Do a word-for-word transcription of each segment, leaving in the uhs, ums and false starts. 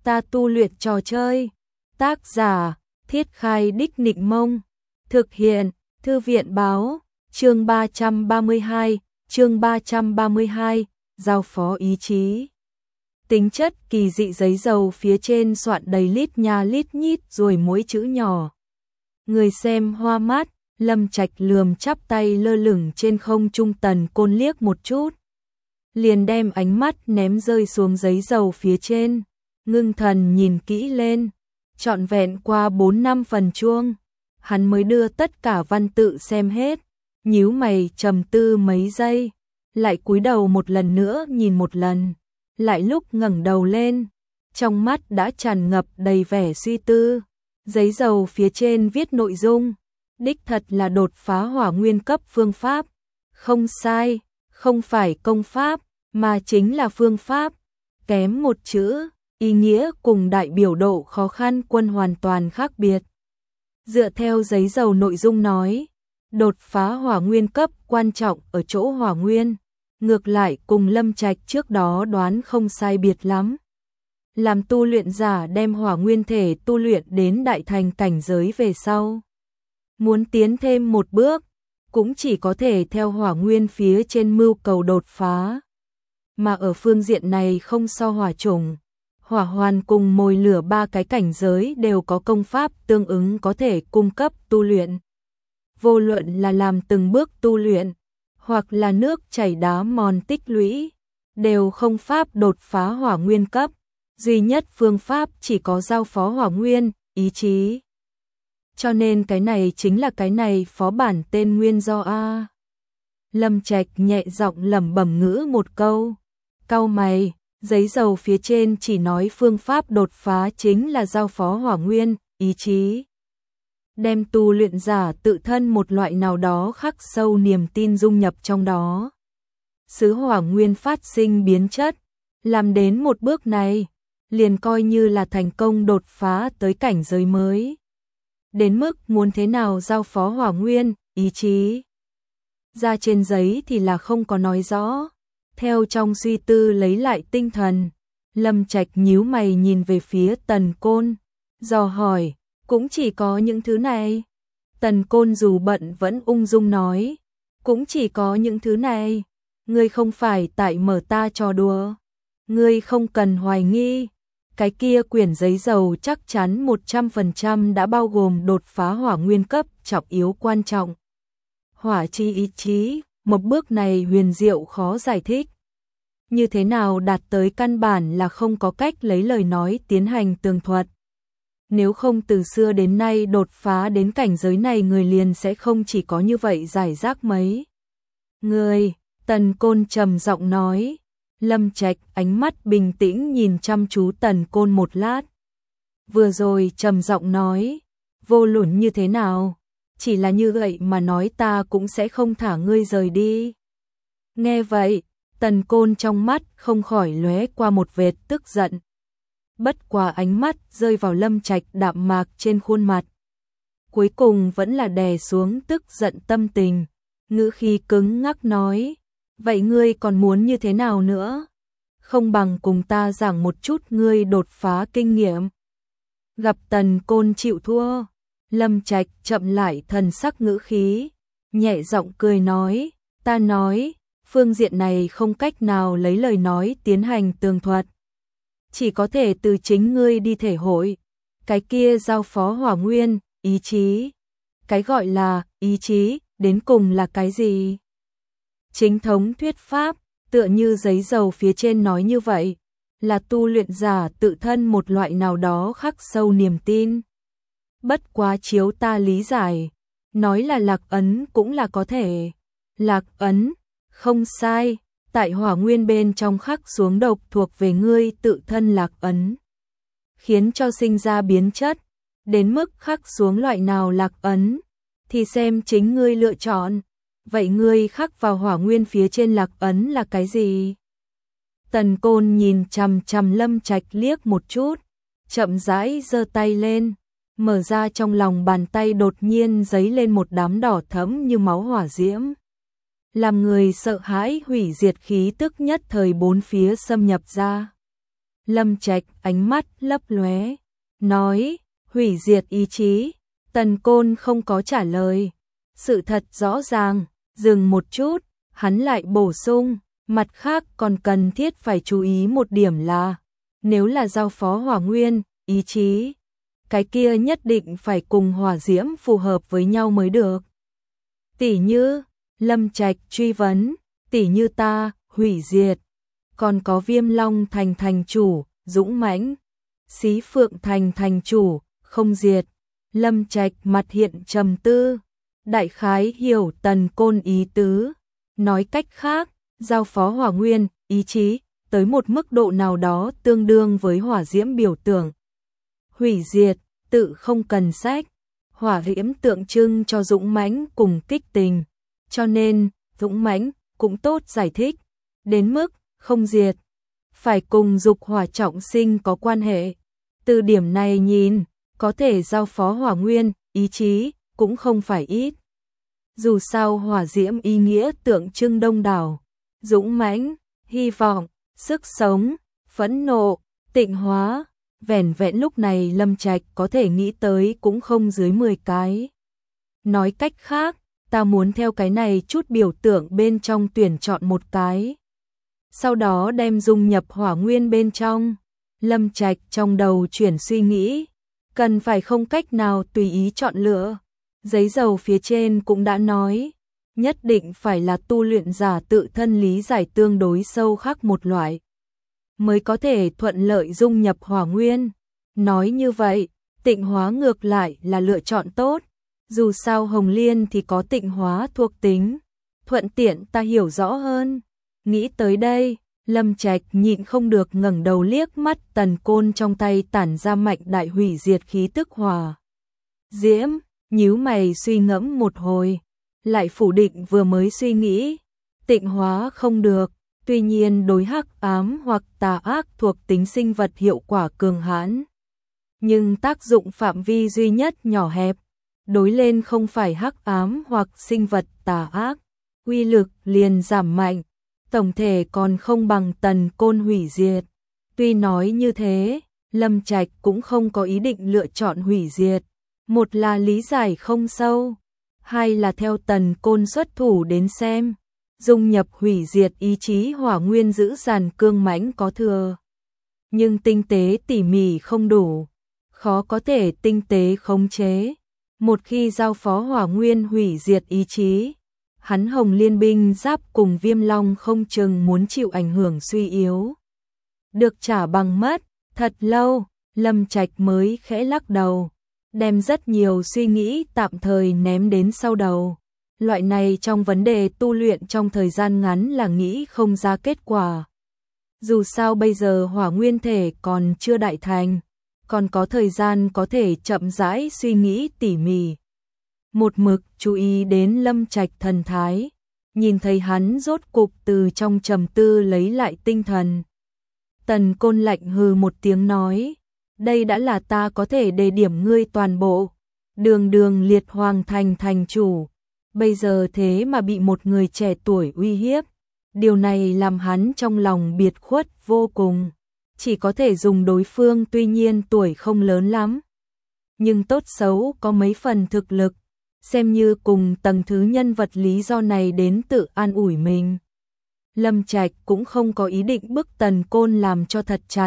Ta tu luyện trò chơi. Tác giả, Thiết Khai Đích Nịnh Mông. Thực hiện, Thư viện báo, chương ba trăm ba mươi hai, chương ba trăm ba mươi hai, giao phó ý chí. Tính chất kỳ dị giấy dầu phía trên soạn đầy lít nha lít nhít rồi mỗi chữ nhỏ. Người xem hoa mắt, Lâm Trạch lườm chắp tay lơ lửng trên không trung Tần Côn liếc một chút. Liền đem ánh mắt ném rơi xuống giấy dầu phía trên, ngưng thần nhìn kỹ lên, trọn vẹn qua bốn năm phần chuông, hắn mới đưa tất cả văn tự xem hết, nhíu mày trầm tư mấy giây, lại cúi đầu một lần nữa nhìn một lần, lại lúc ngẩng đầu lên, trong mắt đã tràn ngập đầy vẻ suy tư. Giấy dầu phía trên viết nội dung, đích thật là đột phá hỏa nguyên cấp phương pháp, không sai, không phải công pháp, mà chính là phương pháp, kém một chữ, ý nghĩa cùng đại biểu độ khó khăn quân hoàn toàn khác biệt. Dựa theo giấy dầu nội dung nói, đột phá hỏa nguyên cấp quan trọng ở chỗ hỏa nguyên, ngược lại cùng Lâm Trạch trước đó đoán không sai biệt lắm. Làm tu luyện giả đem hỏa nguyên thể tu luyện đến đại thành cảnh giới về sau. Muốn tiến thêm một bước, cũng chỉ có thể theo hỏa nguyên phía trên mưu cầu đột phá. Mà ở phương diện này không so hỏa chủng, hỏa hoàn cùng mồi lửa ba cái cảnh giới đều có công pháp tương ứng có thể cung cấp tu luyện. Vô luận là làm từng bước tu luyện, hoặc là nước chảy đá mòn tích lũy, đều không pháp đột phá hỏa nguyên cấp. Duy nhất phương pháp chỉ có giao phó hỏa nguyên, ý chí. Cho nên cái này chính là cái này phó bản tên nguyên do A. Lâm Trạch nhẹ giọng lẩm bẩm ngữ một câu. Cau mày, giấy dầu phía trên chỉ nói phương pháp đột phá chính là giao phó hỏa nguyên, ý chí. Đem tu luyện giả tự thân một loại nào đó khắc sâu niềm tin dung nhập trong đó. Xứ hỏa nguyên phát sinh biến chất, làm đến một bước này, liền coi như là thành công đột phá tới cảnh giới mới. Đến mức muốn thế nào giao phó hỏa nguyên, ý chí. Ra trên giấy thì là không có nói rõ. Theo trong suy tư lấy lại tinh thần, Lâm Trạch nhíu mày nhìn về phía Tần Côn, dò hỏi, cũng chỉ có những thứ này. Tần Côn dù bận vẫn ung dung nói, cũng chỉ có những thứ này. Ngươi không phải tại mở ta trò đùa. Ngươi không cần hoài nghi. Cái kia quyển giấy dầu chắc chắn một trăm phần trăm đã bao gồm đột phá hỏa nguyên cấp trọng yếu quan trọng. Hỏa chi ý chí, một bước này huyền diệu khó giải thích. Như thế nào đạt tới căn bản là không có cách lấy lời nói tiến hành tường thuật. Nếu không từ xưa đến nay đột phá đến cảnh giới này người liền sẽ không chỉ có như vậy giải rác mấy. Người, Tần Côn trầm giọng nói. Lâm Trạch ánh mắt bình tĩnh nhìn chăm chú Tần Côn một lát. Vừa rồi trầm giọng nói, vô luận như thế nào, chỉ là như vậy mà nói ta cũng sẽ không thả ngươi rời đi. Nghe vậy, Tần Côn trong mắt không khỏi lóe qua một vệt tức giận. Bất quá ánh mắt rơi vào Lâm Trạch đạm mạc trên khuôn mặt. Cuối cùng vẫn là đè xuống tức giận tâm tình, ngữ khí cứng ngắc nói. Vậy ngươi còn muốn như thế nào nữa? Không bằng cùng ta giảng một chút ngươi đột phá kinh nghiệm. Gặp Tần Côn chịu thua, Lâm Trạch chậm lại thần sắc ngữ khí, nhẹ giọng cười nói, ta nói, phương diện này không cách nào lấy lời nói tiến hành tường thuật. Chỉ có thể từ chính ngươi đi thể hội. Cái kia giao phó hỏa nguyên, ý chí. Cái gọi là ý chí, đến cùng là cái gì? Chính thống thuyết pháp, tựa như giấy dầu phía trên nói như vậy, là tu luyện giả tự thân một loại nào đó khắc sâu niềm tin. Bất quá chiếu ta lý giải, nói là lạc ấn cũng là có thể. Lạc ấn, không sai, tại hỏa nguyên bên trong khắc xuống độc thuộc về ngươi tự thân lạc ấn. Khiến cho sinh ra biến chất, đến mức khắc xuống loại nào lạc ấn, thì xem chính ngươi lựa chọn. Vậy ngươi khắc vào hỏa nguyên phía trên lạc ấn là cái gì? Tần Côn nhìn chằm chằm Lâm Trạch liếc một chút, chậm rãi giơ tay lên, mở ra trong lòng bàn tay đột nhiên giấy lên một đám đỏ thẫm như máu hỏa diễm. Làm người sợ hãi hủy diệt khí tức nhất thời bốn phía xâm nhập ra. Lâm Trạch ánh mắt lấp lóe, nói, hủy diệt ý chí. Tần Côn không có trả lời. Sự thật rõ ràng, dừng một chút, hắn lại bổ sung, mặt khác còn cần thiết phải chú ý một điểm là, nếu là giao phó hỏa nguyên, ý chí, cái kia nhất định phải cùng hỏa diễm phù hợp với nhau mới được. Tỷ như, Lâm Trạch truy vấn, tỷ như ta, hủy diệt, còn có Viêm Long thành thành chủ, dũng mãnh, Xí Phượng thành thành chủ, không diệt. Lâm Trạch mặt hiện trầm tư, đại khái hiểu Tần Côn ý tứ, nói cách khác, giao phó hỏa nguyên, ý chí, tới một mức độ nào đó tương đương với hỏa diễm biểu tượng. Hủy diệt, tự không cần sách, hỏa diễm tượng trưng cho dũng mãnh cùng kích tình, cho nên, dũng mãnh cũng tốt giải thích, đến mức không diệt, phải cùng dục hỏa trọng sinh có quan hệ. Từ điểm này nhìn, có thể giao phó hỏa nguyên, ý chí, cũng không phải ít. Dù sao hỏa diễm ý nghĩa tượng trưng đông đảo, dũng mãnh, hy vọng, sức sống, phẫn nộ, tịnh hóa, vẻn vẹn lúc này Lâm Trạch có thể nghĩ tới cũng không dưới mười cái. Nói cách khác, ta muốn theo cái này chút biểu tượng bên trong tuyển chọn một cái. Sau đó đem dung nhập hỏa nguyên bên trong. Lâm Trạch trong đầu chuyển suy nghĩ, cần phải không cách nào tùy ý chọn lựa. Giấy dầu phía trên cũng đã nói, nhất định phải là tu luyện giả tự thân lý giải tương đối sâu khác một loại, mới có thể thuận lợi dung nhập hỏa nguyên. Nói như vậy, tịnh hóa ngược lại là lựa chọn tốt. Dù sao Hồng Liên thì có tịnh hóa thuộc tính, thuận tiện ta hiểu rõ hơn. Nghĩ tới đây, Lâm Trạch nhịn không được ngẩng đầu liếc mắt Tần Côn trong tay tản ra mạnh đại hủy diệt khí tức hỏa diễm, nhíu mày suy ngẫm một hồi, lại phủ định vừa mới suy nghĩ, tịnh hóa không được, tuy nhiên đối hắc ám hoặc tà ác thuộc tính sinh vật hiệu quả cường hãn, nhưng tác dụng phạm vi duy nhất nhỏ hẹp, đối lên không phải hắc ám hoặc sinh vật tà ác, uy lực liền giảm mạnh. Tổng thể còn không bằng Tần Côn hủy diệt. Tuy nói như thế, Lâm Trạch cũng không có ý định lựa chọn hủy diệt. Một là lý giải không sâu, hai là theo Tần Côn xuất thủ đến xem. Dung nhập hủy diệt ý chí hỏa nguyên giữ dàn cương mãnh có thừa. Nhưng tinh tế tỉ mỉ không đủ, khó có thể tinh tế khống chế. Một khi giao phó hỏa nguyên hủy diệt ý chí, hắn Hồng Liên binh giáp cùng Viêm Long không chừng muốn chịu ảnh hưởng suy yếu. Được trả bằng mất, thật lâu, Lâm Trạch mới khẽ lắc đầu, đem rất nhiều suy nghĩ tạm thời ném đến sau đầu. Loại này trong vấn đề tu luyện trong thời gian ngắn là nghĩ không ra kết quả. Dù sao bây giờ hỏa nguyên thể còn chưa đại thành, còn có thời gian có thể chậm rãi suy nghĩ tỉ mỉ. Một mực chú ý đến Lâm Trạch thần thái, nhìn thấy hắn rốt cục từ trong trầm tư lấy lại tinh thần. Tần Côn lạnh hừ một tiếng nói, đây đã là ta có thể đề điểm ngươi toàn bộ, đường đường liệt hoàng thành thành chủ, bây giờ thế mà bị một người trẻ tuổi uy hiếp, điều này làm hắn trong lòng biệt khuất vô cùng, chỉ có thể dùng đối phương tuy nhiên tuổi không lớn lắm, nhưng tốt xấu có mấy phần thực lực. Xem như cùng tầng thứ nhân vật lý do này đến tự an ủi mình. Lâm Trạch cũng không có ý định bức Tần Côn làm cho thật chặt.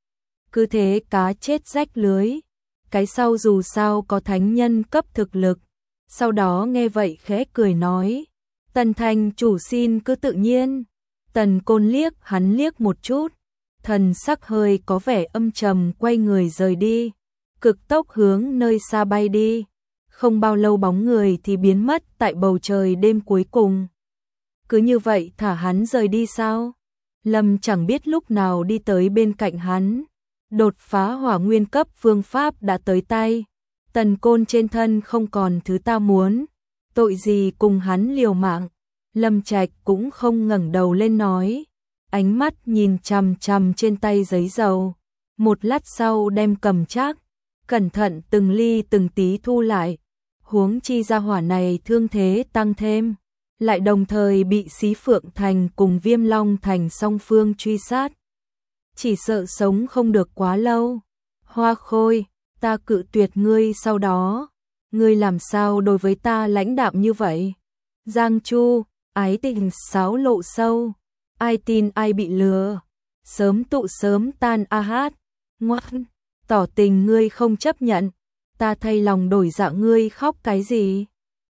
Cứ thế cá chết rách lưới. Cái sau dù sao có thánh nhân cấp thực lực. Sau đó nghe vậy khẽ cười nói. Tần thành chủ xin cứ tự nhiên. Tần Côn liếc hắn liếc một chút. Thần sắc hơi có vẻ âm trầm quay người rời đi. Cực tốc hướng nơi xa bay đi. Không bao lâu bóng người thì biến mất tại bầu trời đêm cuối cùng. Cứ như vậy thả hắn rời đi sao? Lâm chẳng biết lúc nào đi tới bên cạnh hắn. Đột phá hỏa nguyên cấp phương pháp đã tới tay. Tần Côn trên thân không còn thứ ta muốn. Tội gì cùng hắn liều mạng. Lâm Trạch cũng không ngẩng đầu lên nói. Ánh mắt nhìn chằm chằm trên tay giấy dầu. Một lát sau đem cầm chắc. Cẩn thận từng ly từng tí thu lại. Huống chi ra hỏa này thương thế tăng thêm, lại đồng thời bị Xí Phượng Thành cùng Viêm Long Thành song phương truy sát. chỉ sợ sống không được quá lâu. Hoa Khôi, ta cự tuyệt ngươi sau đó, ngươi làm sao đối với ta lãnh đạm như vậy? Giang Chu, ái tình xáo lộ sâu, ai tin ai bị lừa, sớm tụ sớm tan a hát, ngoan, tỏ tình ngươi không chấp nhận, ta thay lòng đổi dạ ngươi khóc cái gì?